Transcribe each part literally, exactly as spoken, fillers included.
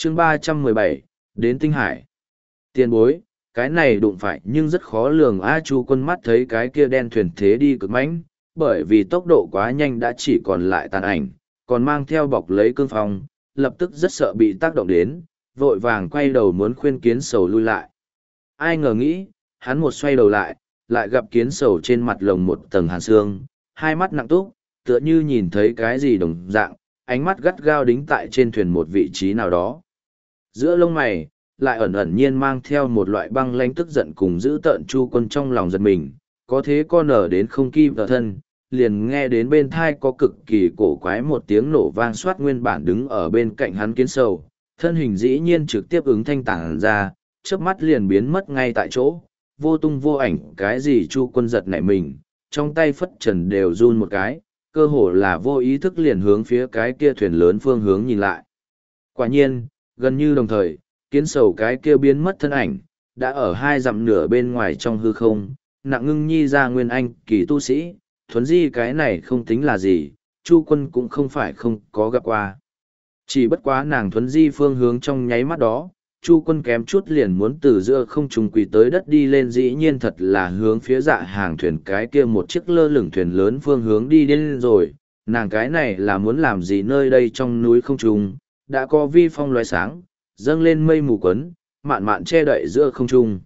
chương ba trăm mười bảy đến Tinh Hải. Tiền bối, cái này đụng phải nhưng rất khó lường. A Chu Quân mắt thấy cái kia đen thuyền thế đi cực mãnh, bởi vì tốc độ quá nhanh đã chỉ còn lại tàn ảnh, còn mang theo bọc lấy cương phong, lập tức rất sợ bị tác động đến, vội vàng quay đầu muốn khuyên Kiến Sầu lui lại. Ai ngờ nghĩ, hắn một xoay đầu lại, lại gặp Kiến Sầu trên mặt lồng một tầng hàn xương, hai mắt nặng túc, tựa như nhìn thấy cái gì đồng dạng, ánh mắt gắt gao đính tại trên thuyền một vị trí nào đó. Giữa lông mày, lại ẩn ẩn nhiên mang theo một loại băng lãnh tức giận cùng giữ tợn. Chu Quân trong lòng giật mình, có thế con nở đến không kim tờ thân, liền nghe đến bên thai có cực kỳ cổ quái một tiếng nổ vang xoát. Nguyên bản đứng ở bên cạnh hắn Kiến Sầu, thân hình dĩ nhiên trực tiếp ứng thanh tản ra, chớp mắt liền biến mất ngay tại chỗ, vô tung vô ảnh. Cái gì? Chu Quân giật nảy mình, trong tay phất trần đều run một cái, cơ hồ là vô ý thức liền hướng phía cái kia thuyền lớn phương hướng nhìn lại. Quả nhiên, gần như đồng thời, Kiến Sầu cái kia biến mất thân ảnh, đã ở hai dặm nửa bên ngoài trong hư không, nặng ngưng nhi ra nguyên anh kỳ tu sĩ, thuấn di cái này không tính là gì, Chu Quân cũng không phải không có gặp qua. Chỉ bất quá nàng thuấn di phương hướng trong nháy mắt đó, Chu Quân kém chút liền muốn từ giữa không trung quỳ tới đất đi lên, dĩ nhiên thật là hướng phía Dạ Hàng thuyền cái kia một chiếc lơ lửng thuyền lớn phương hướng đi đến rồi. Nàng cái này là muốn làm gì? Nơi đây trong núi không trung, đã có vi phong loé sáng, dâng lên mây mù quấn, mạn mạn che đậy giữa không trung.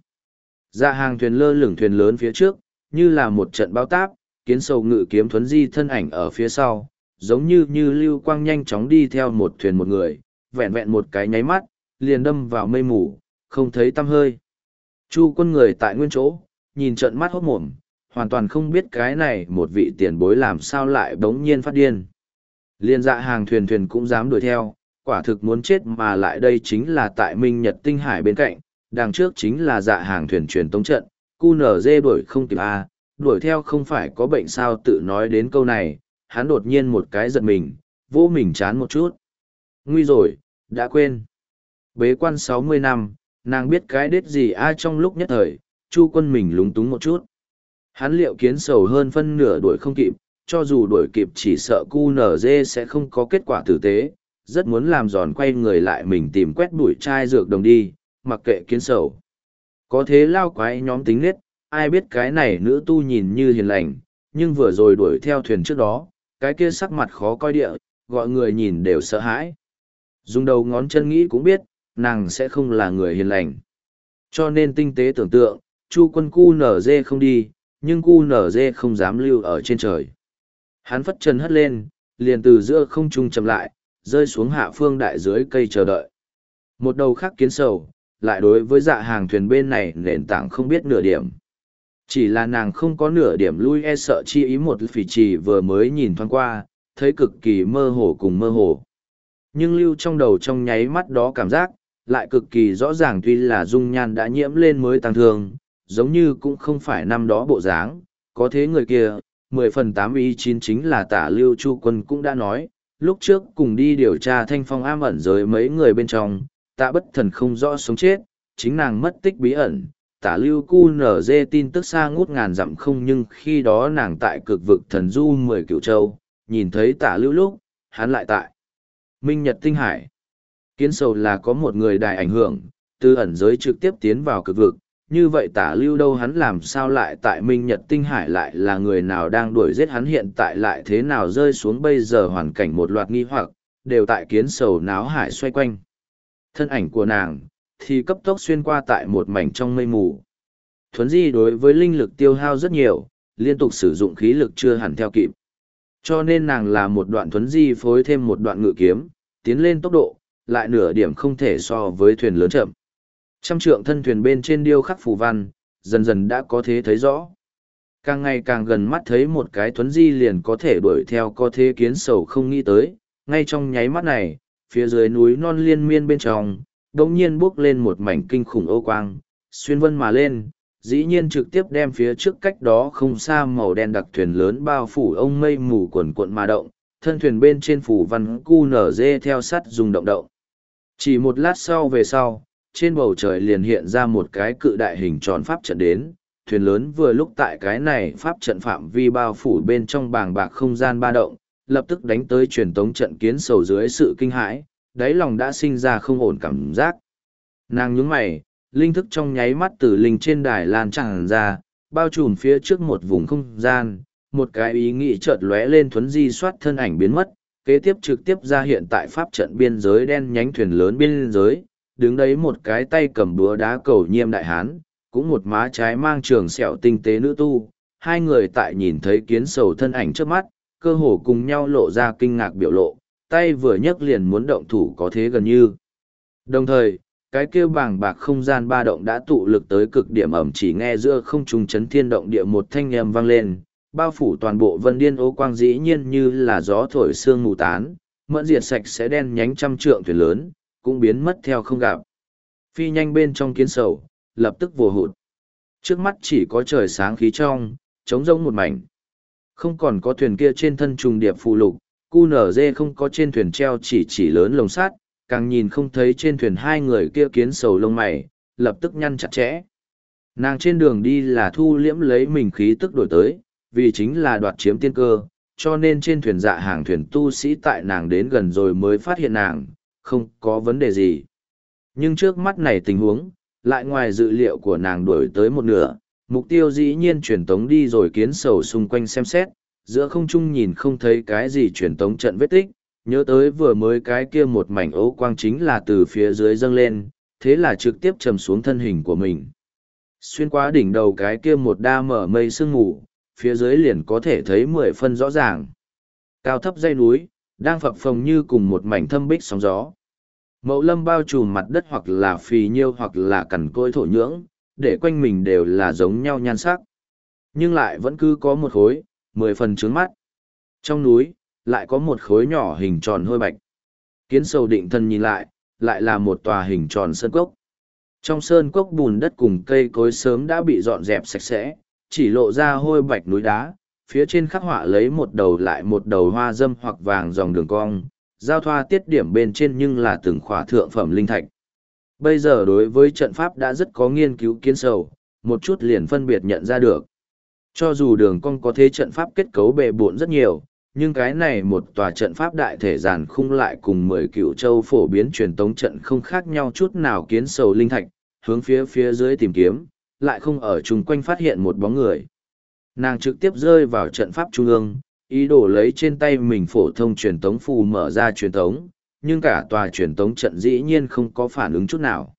Dạ Hàng thuyền lơ lửng thuyền lớn phía trước, như là một trận bao táp, Kiến Sầu ngự kiếm thuấn di thân ảnh ở phía sau, giống như như lưu quang nhanh chóng đi theo một thuyền một người, vẹn vẹn một cái nháy mắt, liền đâm vào mây mù, không thấy tăm hơi. Chu Quân người tại nguyên chỗ, nhìn trận mắt hốt mồm, hoàn toàn không biết cái này một vị tiền bối làm sao lại bỗng nhiên phát điên. Liên Dạ Hàng thuyền thuyền cũng dám đuổi theo, quả thực muốn chết. Mà lại đây chính là tại Minh Nhật Tinh Hải bên cạnh, đằng trước chính là Dạ Hàng thuyền truyền tống trận, cu nở dê đuổi không kịp a, đuổi theo không phải có bệnh sao? Tự nói đến câu này, hắn đột nhiên một cái giật mình, vỗ mình chán một chút. Nguy rồi, đã quên. Bế quan sáu mươi năm, nàng biết cái đết gì ai? Trong lúc nhất thời, Chu Quân mình lúng túng một chút. Hắn liệu Kiến Sầu hơn phân nửa đuổi không kịp, cho dù đuổi kịp chỉ sợ cu nở dê sẽ không có kết quả tử tế, rất muốn làm giòn quay người lại mình tìm quét bụi chai dược đồng đi, mặc kệ Kiến Sầu. Có thế lao quái nhóm tính nết, ai biết cái này nữ tu nhìn như hiền lành, nhưng vừa rồi đuổi theo thuyền trước đó, cái kia sắc mặt khó coi địa, gọi người nhìn đều sợ hãi. Dùng đầu ngón chân nghĩ cũng biết, nàng sẽ không là người hiền lành. Cho nên tinh tế tưởng tượng, Chu Quân cu nở dê không đi, nhưng cu nở dê không dám lưu ở trên trời. Hắn phất chân hất lên, liền từ giữa không trung chậm lại, rơi xuống hạ phương đại dưới cây chờ đợi. Một đầu khác Kiến Sầu, lại đối với Dạ Hàng thuyền bên này nền tảng không biết nửa điểm. Chỉ là nàng không có nửa điểm lui e sợ chi ý. Một phỉ trì vừa mới nhìn thoáng qua, thấy cực kỳ mơ hồ cùng mơ hồ. Nhưng lưu trong đầu trong nháy mắt đó cảm giác, lại cực kỳ rõ ràng. Tuy là dung nhan đã nhiễm lên mới tăng thương, giống như cũng không phải năm đó bộ dáng. Có thế người kia, mười phần tám ý chín chính là Tả Lưu. Chu Quân cũng đã nói, lúc trước cùng đi điều tra Thanh Phong am ẩn giới mấy người bên trong, Tạ Bất Thần không rõ sống chết, chính nàng mất tích bí ẩn. Tả Lưu cu nở dê tin tức xa ngút ngàn dặm không, nhưng khi đó nàng tại cực vực thần du mười cửu châu, nhìn thấy Tả Lưu lúc, hắn lại tại Minh Nhật Tinh Hải. Kiến Sầu là có một người đại ảnh hưởng, từ ẩn giới trực tiếp tiến vào cực vực, như vậy Tả Lưu đâu? Hắn làm sao lại tại Minh Nhật Tinh Hải? Lại là người nào đang đuổi giết hắn? Hiện tại lại thế nào rơi xuống bây giờ? Hoàn cảnh một loạt nghi hoặc, đều tại Kiến Sầu náo hải xoay quanh. Thân ảnh của nàng thì cấp tốc xuyên qua tại một mảnh trong mây mù. Thuấn di đối với linh lực tiêu hao rất nhiều, liên tục sử dụng khí lực chưa hẳn theo kịp. Cho nên nàng là một đoạn thuấn di phối thêm một đoạn ngự kiếm, tiến lên tốc độ, lại nửa điểm không thể so với thuyền lớn chậm. Trăm trượng thân thuyền bên trên điêu khắc phù văn, dần dần đã có thế thấy rõ. Càng ngày càng gần mắt thấy một cái thuấn di liền có thể đuổi theo, có thế Kiến Sầu không nghĩ tới, ngay trong nháy mắt này, phía dưới núi non liên miên bên trong, đột nhiên bốc lên một mảnh kinh khủng ô quang, xuyên vân mà lên, dĩ nhiên trực tiếp đem phía trước cách đó không xa màu đen đặc thuyền lớn bao phủ. Ông mây mù quần cuộn mà động, thân thuyền bên trên phủ văn cu nở dê theo sắt dùng động động. Chỉ một lát sau về sau, trên bầu trời liền hiện ra một cái cự đại hình tròn pháp trận đến. Thuyền lớn vừa lúc tại cái này pháp trận phạm vi bao phủ bên trong bàng bạc không gian ba động, lập tức đánh tới truyền tống trận. Kiến Sầu dưới sự kinh hãi, đáy lòng đã sinh ra không ổn cảm giác. Nàng nhướng mày, linh thức trong nháy mắt từ linh trên đài lan tràn ra, bao trùm phía trước một vùng không gian, một cái ý nghĩ chợt lóe lên thuấn di soát thân ảnh biến mất, kế tiếp trực tiếp ra hiện tại pháp trận biên giới đen nhánh thuyền lớn biên giới, đứng đấy một cái tay cầm búa đá cầu nhiêm đại hán, cũng một má trái mang trường sẹo tinh tế nữ tu, hai người tại nhìn thấy kiến sầu thân ảnh trước mắt, cơ hồ cùng nhau lộ ra kinh ngạc biểu lộ, tay vừa nhấc liền muốn động thủ có thế gần như. Đồng thời, cái kêu bàng bạc không gian ba động đã tụ lực tới cực điểm ẩm, chỉ nghe giữa không trung chấn thiên động địa một thanh âm vang lên, bao phủ toàn bộ vân điên ô quang dĩ nhiên như là gió thổi sương mù tán, mẫn diệt sạch sẽ đen nhánh trăm trượng thuyền lớn, cũng biến mất theo không gặp. Phi nhanh bên trong kiến sầu, lập tức vồ hụt. Trước mắt chỉ có trời sáng khí trong, trống rỗng một mảnh. Không còn có thuyền kia trên thân trùng điệp phụ lục, cu nở dê không có trên thuyền treo chỉ chỉ lớn lồng sắt, càng nhìn không thấy trên thuyền hai người kia kiến sầu lông mày, lập tức nhăn chặt chẽ. Nàng trên đường đi là thu liễm lấy mình khí tức đổi tới, vì chính là đoạt chiếm tiên cơ, cho nên trên thuyền dạ hàng thuyền tu sĩ tại nàng đến gần rồi mới phát hiện nàng, không có vấn đề gì. Nhưng trước mắt này tình huống, lại ngoài dự liệu của nàng đuổi tới một nửa, mục tiêu dĩ nhiên truyền tống đi rồi kiến sầu xung quanh xem xét, giữa không trung nhìn không thấy cái gì truyền tống trận vết tích, nhớ tới vừa mới cái kia một mảnh ấu quang chính là từ phía dưới dâng lên, thế là trực tiếp trầm xuống thân hình của mình. Xuyên qua đỉnh đầu cái kia một đa mở mây sương mù, phía dưới liền có thể thấy mười phân rõ ràng. Cao thấp dãy núi, đang phập phồng như cùng một mảnh thâm bích sóng gió. Mậu lâm bao trùm mặt đất hoặc là phì nhiêu hoặc là cằn cỗi thổ nhưỡng, để quanh mình đều là giống nhau nhan sắc. Nhưng lại vẫn cứ có một khối, mười phần trướng mắt. Trong núi, lại có một khối nhỏ hình tròn hôi bạch. Kiến sầu định thần nhìn lại, lại là một tòa hình tròn sơn cốc. Trong sơn cốc bùn đất cùng cây cối sớm đã bị dọn dẹp sạch sẽ, chỉ lộ ra hôi bạch núi đá, phía trên khắc họa lấy một đầu lại một đầu hoa dâm hoặc vàng dòng đường cong, giao thoa tiết điểm bên trên nhưng là từng khỏa thượng phẩm linh thạch. Bây giờ đối với trận pháp đã rất có nghiên cứu kiến sầu, một chút liền phân biệt nhận ra được. Cho dù đường cong có thế trận pháp kết cấu bề bộn rất nhiều, nhưng cái này một tòa trận pháp đại thể giàn khung lại cùng mười cựu châu phổ biến truyền tống trận không khác nhau chút nào. Kiến sầu linh thạch, hướng phía phía dưới tìm kiếm, lại không ở chung quanh phát hiện một bóng người. Nàng trực tiếp rơi vào trận pháp trung ương, ý đồ lấy trên tay mình phổ thông truyền tống phù mở ra truyền tống, nhưng cả tòa truyền tống trận dĩ nhiên không có phản ứng chút nào.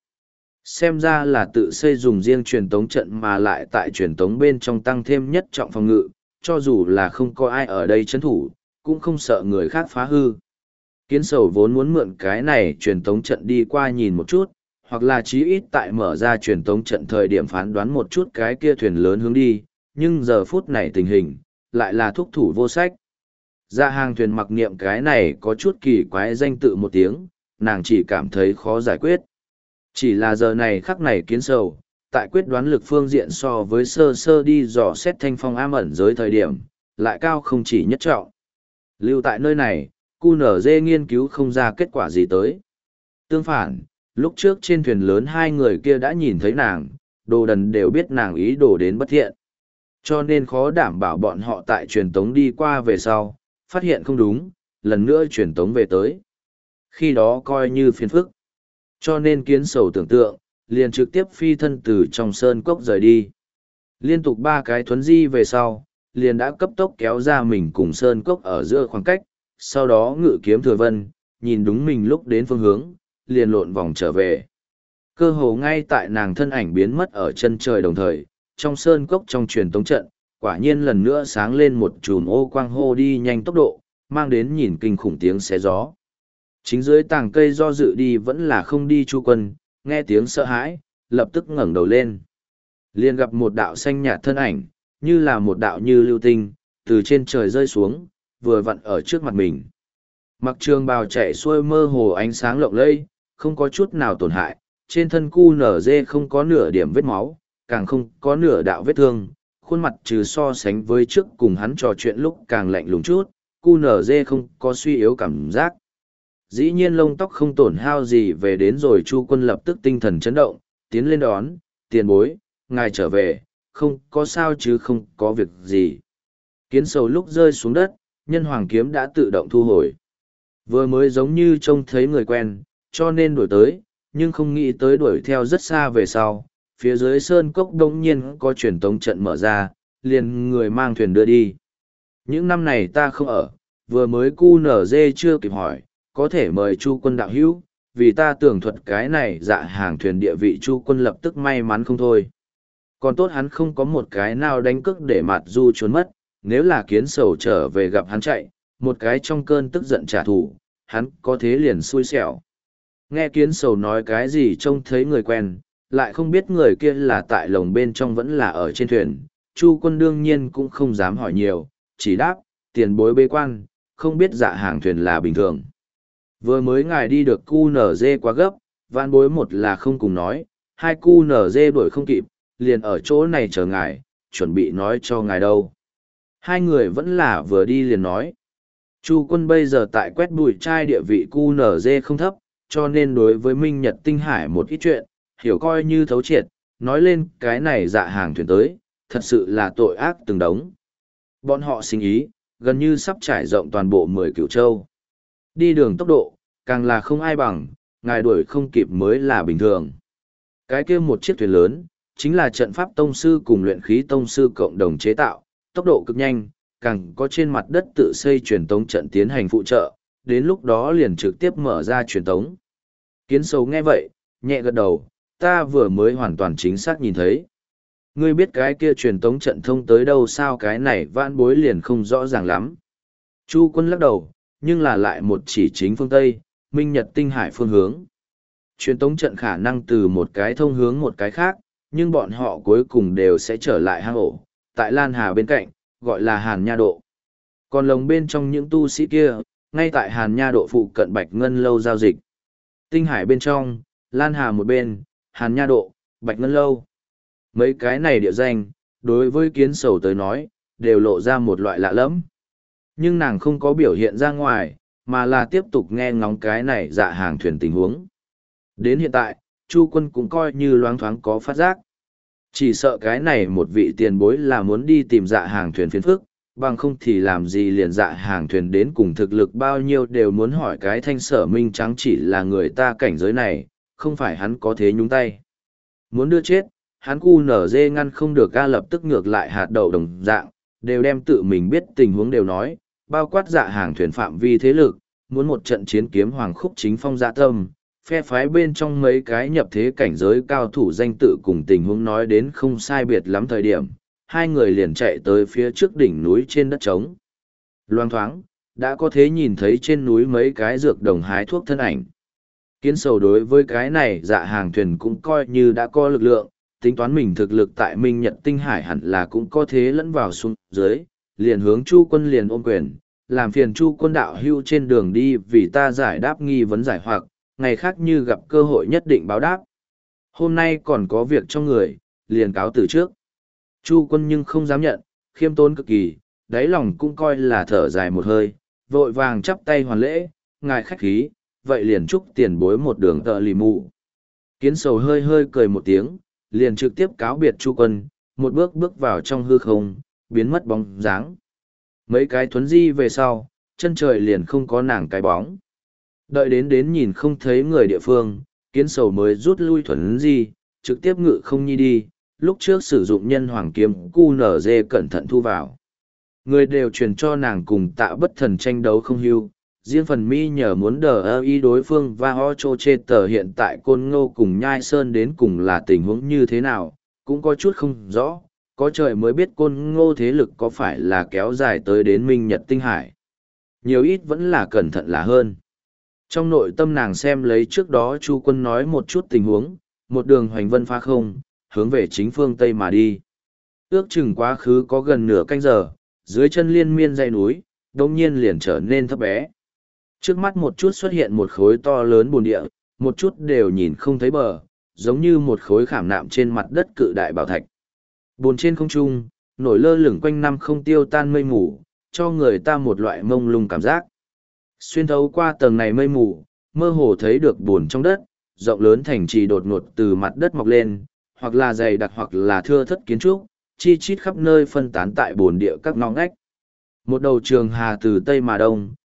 Xem ra là tự xây dùng riêng truyền tống trận mà lại tại truyền tống bên trong tăng thêm nhất trọng phòng ngự, cho dù là không có ai ở đây chấn thủ, cũng không sợ người khác phá hư. Kiến sầu vốn muốn mượn cái này truyền tống trận đi qua nhìn một chút, hoặc là chí ít tại mở ra truyền tống trận thời điểm phán đoán một chút cái kia thuyền lớn hướng đi, nhưng giờ phút này tình hình, lại là thúc thủ vô sách. Ra hàng thuyền mặc niệm cái này có chút kỳ quái danh tự một tiếng, nàng chỉ cảm thấy khó giải quyết. Chỉ là giờ này khắc này kiến sầu, tại quyết đoán lực phương diện so với sơ sơ đi dò xét thanh phong am ẩn giới thời điểm, lại cao không chỉ nhất trọng. Lưu tại nơi này, cu nở dê nghiên cứu không ra kết quả gì tới. Tương phản, lúc trước trên thuyền lớn hai người kia đã nhìn thấy nàng, đồ đần đều biết nàng ý đồ đến bất thiện. Cho nên khó đảm bảo bọn họ tại truyền tống đi qua về sau, phát hiện không đúng, lần nữa truyền tống về tới. Khi đó coi như phiền phức. Cho nên kiến sầu tưởng tượng, liền trực tiếp phi thân từ trong sơn cốc rời đi. Liên tục ba cái thuấn di về sau, liền đã cấp tốc kéo ra mình cùng sơn cốc ở giữa khoảng cách, sau đó ngự kiếm thừa vân, nhìn đúng mình lúc đến phương hướng, liền lộn vòng trở về. Cơ hồ ngay tại nàng thân ảnh biến mất ở chân trời đồng thời, trong sơn cốc trong truyền tống trận, quả nhiên lần nữa sáng lên một chùm ô quang hô đi nhanh tốc độ, mang đến nhìn kinh khủng tiếng xé gió. Chính dưới tàng cây do dự đi vẫn là không đi Chu Quân, nghe tiếng sợ hãi, lập tức ngẩng đầu lên. Liền gặp một đạo xanh nhạt thân ảnh, như là một đạo như lưu tinh, từ trên trời rơi xuống, vừa vặn ở trước mặt mình. Mặc trường bào chạy xuôi mơ hồ ánh sáng lộng lẫy, không có chút nào tổn hại, trên thân cu nở dê không có nửa điểm vết máu, càng không có nửa đạo vết thương, khuôn mặt trừ so sánh với trước cùng hắn trò chuyện lúc càng lạnh lùng chút, cu nở dê không có suy yếu cảm giác. Dĩ nhiên lông tóc không tổn hao gì về đến rồi Chu Quân lập tức tinh thần chấn động, tiến lên đón, tiền bối, ngài trở về, không có sao chứ không có việc gì. Kiến sầu lúc rơi xuống đất, nhân hoàng kiếm đã tự động thu hồi. Vừa mới giống như trông thấy người quen, cho nên đuổi tới, nhưng không nghĩ tới đuổi theo rất xa về sau. Phía dưới sơn cốc đông nhiên có truyền tống trận mở ra, liền người mang thuyền đưa đi. Những năm này ta không ở, vừa mới cu nở dê chưa kịp hỏi, có thể mời Chu quân đạo hữu, vì ta tường thuật cái này dạ hàng thuyền địa vị Chu quân lập tức may mắn không thôi. Còn tốt hắn không có một cái nào đánh cước để mặt du trốn mất, nếu là kiến sầu trở về gặp hắn chạy, một cái trong cơn tức giận trả thù, hắn có thế liền xui xẻo. Nghe kiến sầu nói cái gì trông thấy người quen, lại không biết người kia là tại lồng bên trong vẫn là ở trên thuyền, Chu quân đương nhiên cũng không dám hỏi nhiều, chỉ đáp, tiền bối bế quan, không biết dạ hàng thuyền là bình thường. Vừa mới ngài đi được cu nở dê quá gấp, vạn bối một là không cùng nói, hai cu nở dê đuổi không kịp, liền ở chỗ này chờ ngài, chuẩn bị nói cho ngài đâu. Hai người vẫn là vừa đi liền nói. Chu quân bây giờ tại quét bụi trai địa vị cu nở dê không thấp, cho nên đối với Minh Nhật Tinh Hải một ít chuyện, hiểu coi như thấu triệt, nói lên cái này dạ hàng thuyền tới, thật sự là tội ác từng đống. Bọn họ sinh ý, gần như sắp trải rộng toàn bộ mười cửu châu. Đi đường tốc độ, càng là không ai bằng, ngài đuổi không kịp mới là bình thường. Cái kia một chiếc thuyền lớn, chính là trận pháp tông sư cùng luyện khí tông sư cộng đồng chế tạo, tốc độ cực nhanh, càng có trên mặt đất tự xây truyền tống trận tiến hành phụ trợ, đến lúc đó liền trực tiếp mở ra truyền tống. Kiến sầu nghe vậy, nhẹ gật đầu, ta vừa mới hoàn toàn chính xác nhìn thấy. Ngươi biết cái kia truyền tống trận thông tới đâu sao, cái này vãn bối liền không rõ ràng lắm. Chu quân lắc đầu, nhưng là lại một chỉ chính phương Tây, Minh Nhật Tinh Hải phương hướng. Truyền tống trận khả năng từ một cái thông hướng một cái khác, nhưng bọn họ cuối cùng đều sẽ trở lại hang ổ, tại Lan Hà bên cạnh, gọi là Hàn Nha Độ. Còn lồng bên trong những tu sĩ kia, ngay tại Hàn Nha Độ phụ cận Bạch Ngân Lâu giao dịch. Tinh Hải bên trong, Lan Hà một bên, Hàn Nha Độ, Bạch Ngân Lâu. Mấy cái này địa danh, đối với kiến sầu tới nói, đều lộ ra một loại lạ lẫm. Nhưng nàng không có biểu hiện ra ngoài, mà là tiếp tục nghe ngóng cái này dạ hàng thuyền tình huống. Đến hiện tại, Chu quân cũng coi như loáng thoáng có phát giác. Chỉ sợ cái này một vị tiền bối là muốn đi tìm dạ hàng thuyền phiền phức, bằng không thì làm gì liền dạ hàng thuyền đến cùng thực lực bao nhiêu đều muốn hỏi cái thanh sở minh trắng chỉ là người ta cảnh giới này, không phải hắn có thế nhúng tay. Muốn đưa chết, hắn cu nở dê ngăn không được ca lập tức ngược lại hạt đậu đồng dạng, đều đem tự mình biết tình huống đều nói, bao quát dạ hàng thuyền phạm vi thế lực, muốn một trận chiến kiếm hoàng khúc chính phong dạ tâm, phe phái bên trong mấy cái nhập thế cảnh giới cao thủ danh tự cùng tình huống nói đến không sai biệt lắm thời điểm, hai người liền chạy tới phía trước đỉnh núi trên đất trống. Loang thoáng, đã có thế nhìn thấy trên núi mấy cái dược đồng hái thuốc thân ảnh. Kiến sầu đối với cái này dạ hàng thuyền cũng coi như đã có lực lượng, tính toán mình thực lực tại Minh Nhật Tinh Hải hẳn là cũng có thế lẫn vào xuống dưới, liền hướng Chu quân liền ôm quyền, làm phiền Chu quân đạo hưu trên đường đi vì ta giải đáp nghi vấn giải hoặc, ngày khác như gặp cơ hội nhất định báo đáp. Hôm nay còn có việc trong người, liền cáo từ trước. Chu quân nhưng không dám nhận, khiêm tốn cực kỳ, đáy lòng cũng coi là thở dài một hơi, vội vàng chắp tay hoàn lễ, ngài khách khí, vậy liền chúc tiền bối một đường tợ lì mụ. Kiến sầu hơi hơi cười một tiếng, liền trực tiếp cáo biệt Chu quân, một bước bước vào trong hư không, biến mất bóng dáng. Mấy cái thuấn di về sau, chân trời liền không có nàng cái bóng. Đợi đến đến nhìn không thấy người địa phương, kiến sầu mới rút lui thuấn di, trực tiếp ngự không nhi đi, lúc trước sử dụng nhân hoàng kiếm cu nở dê cẩn thận thu vào. Người đều truyền cho nàng cùng tạ bất thần tranh đấu không hưu, riêng phần mi nhờ muốn đờ ơ y đối phương và ho chô chê tờ hiện tại côn ngô cùng nhai sơn đến cùng là tình huống như thế nào, cũng có chút không rõ, có trời mới biết côn ngô thế lực có phải là kéo dài tới đến Minh Nhật Tinh Hải. Nhiều ít vẫn là cẩn thận là hơn. Trong nội tâm nàng xem lấy trước đó Chu quân nói một chút tình huống, một đường hoành vân phá không, hướng về chính phương Tây mà đi. Ước chừng quá khứ có gần nửa canh giờ, dưới chân liên miên dãy núi, đông nhiên liền trở nên thấp bé. Trước mắt một chút xuất hiện một khối to lớn bồn địa, một chút đều nhìn không thấy bờ, giống như một khối khảm nạm trên mặt đất cự đại bảo thạch. Bồn trên không trung, nổi lơ lửng quanh năm không tiêu tan mây mù, cho người ta một loại mông lung cảm giác. Xuyên thấu qua tầng này mây mù, mơ hồ thấy được bồn trong đất, rộng lớn thành trì đột ngột từ mặt đất mọc lên, hoặc là dày đặc hoặc là thưa thất kiến trúc, chi chít khắp nơi phân tán tại bồn địa các ngõ ngách. Một đầu trường hà từ Tây mà Đông,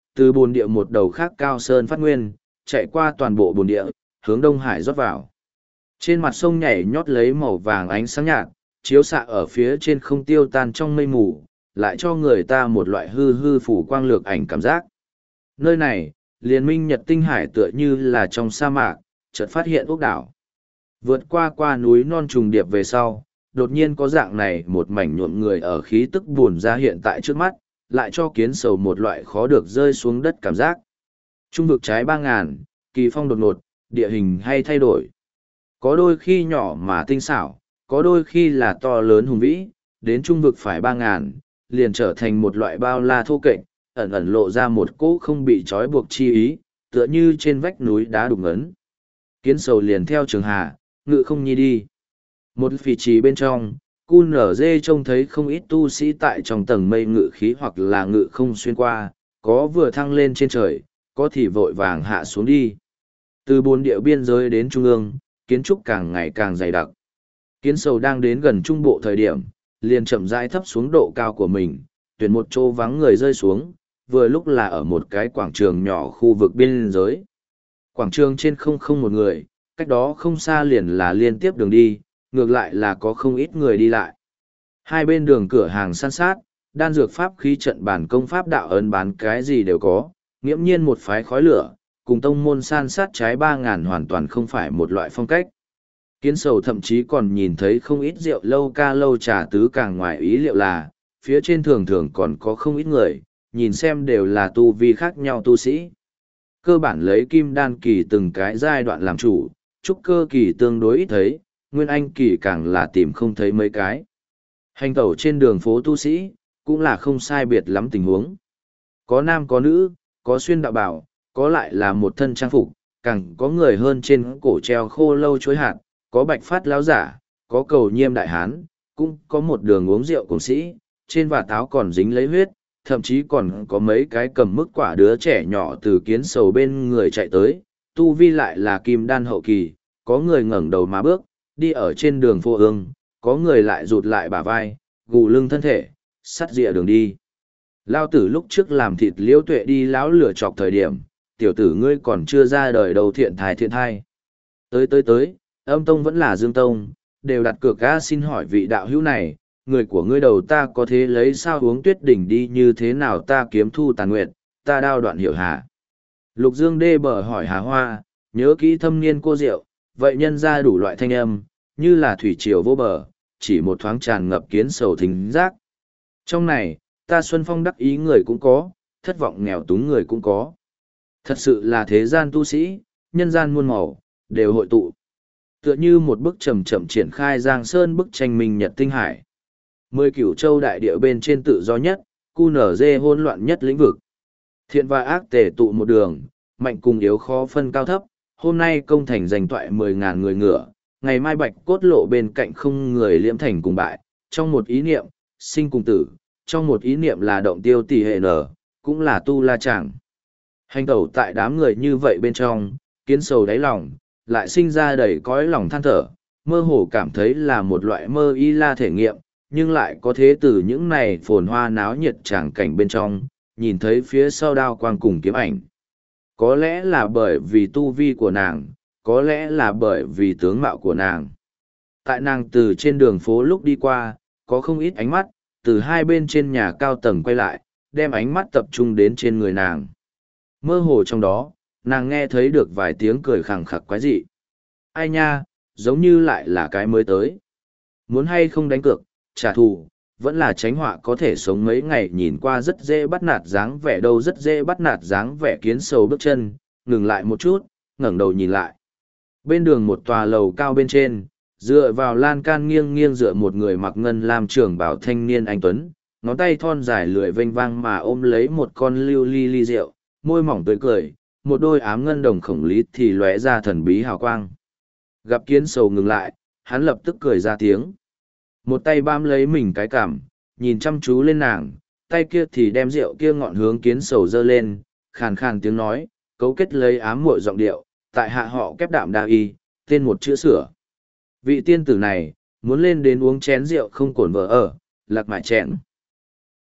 từ bồn địa một đầu khác cao sơn phát nguyên, chạy qua toàn bộ bồn địa, hướng Đông Hải rót vào. Trên mặt sông nhảy nhót lấy màu vàng ánh sáng nhạt, chiếu xạ ở phía trên không tiêu tan trong mây mù, lại cho người ta một loại hư hư phủ quang lược ảnh cảm giác. Nơi này, liên minh Nhật Tinh Hải tựa như là trong sa mạc, chợt phát hiện ốc đảo. Vượt qua qua núi non trùng điệp về sau, đột nhiên có dạng này một mảnh nhuộm người ở khí tức buồn ra hiện tại trước mắt, lại cho kiến sầu một loại khó được rơi xuống đất cảm giác. Trung vực trái ba ngàn, kỳ phong đột ngột, địa hình hay thay đổi. Có đôi khi nhỏ mà tinh xảo, có đôi khi là to lớn hùng vĩ, đến trung vực phải ba ngàn, liền trở thành một loại bao la thô kệch, ẩn ẩn lộ ra một cỗ không bị trói buộc chi ý, tựa như trên vách núi đá đục ngấn. Kiến sầu liền theo Trường Hà, ngự không nhi đi. Một vị trí bên trong, cu nở dê trông thấy không ít tu sĩ tại trong tầng mây ngự khí hoặc là ngự không xuyên qua, có vừa thăng lên trên trời, có thì vội vàng hạ xuống đi. Từ bốn địa biên giới đến trung ương, kiến trúc càng ngày càng dày đặc. Kiến sầu đang đến gần trung bộ thời điểm, liền chậm rãi thấp xuống độ cao của mình, tuyển một chỗ vắng người rơi xuống, vừa lúc là ở một cái quảng trường nhỏ khu vực biên giới. Quảng trường trên không không một người, cách đó không xa liền là liên tiếp đường đi, ngược lại là có không ít người đi lại. Hai bên đường cửa hàng san sát, đan dược pháp khí trận bản công pháp đạo ấn bán cái gì đều có, nghiễm nhiên một phái khói lửa, cùng tông môn san sát trái ba ngàn hoàn toàn không phải một loại phong cách. Kiến sầu thậm chí còn nhìn thấy không ít rượu lâu ca lâu trà tứ, càng ngoài ý liệu là, phía trên thường thường còn có không ít người, nhìn xem đều là tu vi khác nhau tu sĩ. Cơ bản lấy kim đan kỳ từng cái giai đoạn làm chủ, trúc cơ kỳ tương đối ít thấy, nguyên anh kỳ càng là tìm không thấy mấy cái. Hành tẩu trên đường phố tu sĩ, cũng là không sai biệt lắm tình huống. Có nam có nữ, có xuyên đạo bảo, có lại là một thân trang phục, càng có người hơn trên cổ treo khô lâu chối hạt, có bạch phát lão giả, có cầu nhiêm đại hán, cũng có một đường uống rượu cùng sĩ, trên và táo còn dính lấy huyết, thậm chí còn có mấy cái cầm mức quả đứa trẻ nhỏ từ kiến sầu bên người chạy tới, tu vi lại là kim đan hậu kỳ, có người ngẩng đầu mà bước, đi ở trên đường phố ương, có người lại rụt lại bả vai, gù lưng thân thể, sắt rịa đường đi. Lao tử lúc trước làm thịt liễu tuệ đi lão lửa chọc thời điểm, tiểu tử ngươi còn chưa ra đời đầu thiện thai thiện thai. Tới tới tới, âm tông vẫn là dương tông, đều đặt cược ga xin hỏi vị đạo hữu này, người của ngươi đầu ta có thế lấy sao uống tuyết đỉnh đi như thế nào ta kiếm thu tàn nguyện, ta đao đoạn hiểu hà. Lục dương đê bờ hỏi hà hoa, nhớ kỹ thâm niên cô rượu, vậy nhân ra đủ loại thanh âm, như là thủy triều vô bờ, chỉ một thoáng tràn ngập kiến sầu thính giác. Trong này, ta xuân phong đắc ý người cũng có, thất vọng nghèo túng người cũng có. Thật sự là thế gian tu sĩ, nhân gian muôn màu, đều hội tụ. Tựa như một bức chậm chậm triển khai giang sơn bức tranh minh nhật tinh hải. Mười cửu châu đại địa bên trên tự do nhất, cu nở dê hỗn loạn nhất lĩnh vực. Thiện và ác tề tụ một đường, mạnh cùng yếu khó phân cao thấp. Hôm nay công thành giành toại mười ngàn người ngựa, ngày mai bạch cốt lộ bên cạnh không người liễm thành cùng bại. Trong một ý niệm, sinh cùng tử, trong một ý niệm là động tiêu tỷ hệ nở, cũng là tu la chẳng. Hành tẩu tại đám người như vậy bên trong, kiến sầu đáy lòng, lại sinh ra đầy cõi lòng than thở, mơ hồ cảm thấy là một loại mơ y la thể nghiệm, nhưng lại có thế từ những này phồn hoa náo nhiệt tràng cảnh bên trong, nhìn thấy phía sau đao quang cùng kiếm ảnh. Có lẽ là bởi vì tu vi của nàng, có lẽ là bởi vì tướng mạo của nàng. Tại nàng từ trên đường phố lúc đi qua, có không ít ánh mắt, từ hai bên trên nhà cao tầng quay lại, đem ánh mắt tập trung đến trên người nàng. Mơ hồ trong đó, nàng nghe thấy được vài tiếng cười khẳng khặc quái dị. Ai nha, giống như lại là cái mới tới. Muốn hay không đánh cược, trả thù, vẫn là tránh họa có thể sống mấy ngày, nhìn qua rất dễ bắt nạt dáng vẻ đâu rất dễ bắt nạt dáng vẻ kiến sầu bước chân, ngừng lại một chút, ngẩng đầu nhìn lại. Bên đường một tòa lầu cao bên trên, dựa vào lan can nghiêng nghiêng dựa một người mặc ngân lam trưởng bảo thanh niên anh tuấn, ngón tay thon dài lười vênh vang mà ôm lấy một con lưu ly ly rượu, môi mỏng tươi cười, một đôi ám ngân đồng khổng lý thì lóe ra thần bí hào quang. Gặp kiến sầu ngừng lại, hắn lập tức cười ra tiếng. Một tay bám lấy mình cái cằm, nhìn chăm chú lên nàng, tay kia thì đem rượu kia ngọn hướng kiến sầu dơ lên, khàn khàn tiếng nói, cấu kết lấy ám muội giọng điệu, tại hạ họ kép đạm đa y, tên một chữ sửa. Vị tiên tử này, muốn lên đến uống chén rượu không cồn vợ ở, lạc mại chẹn.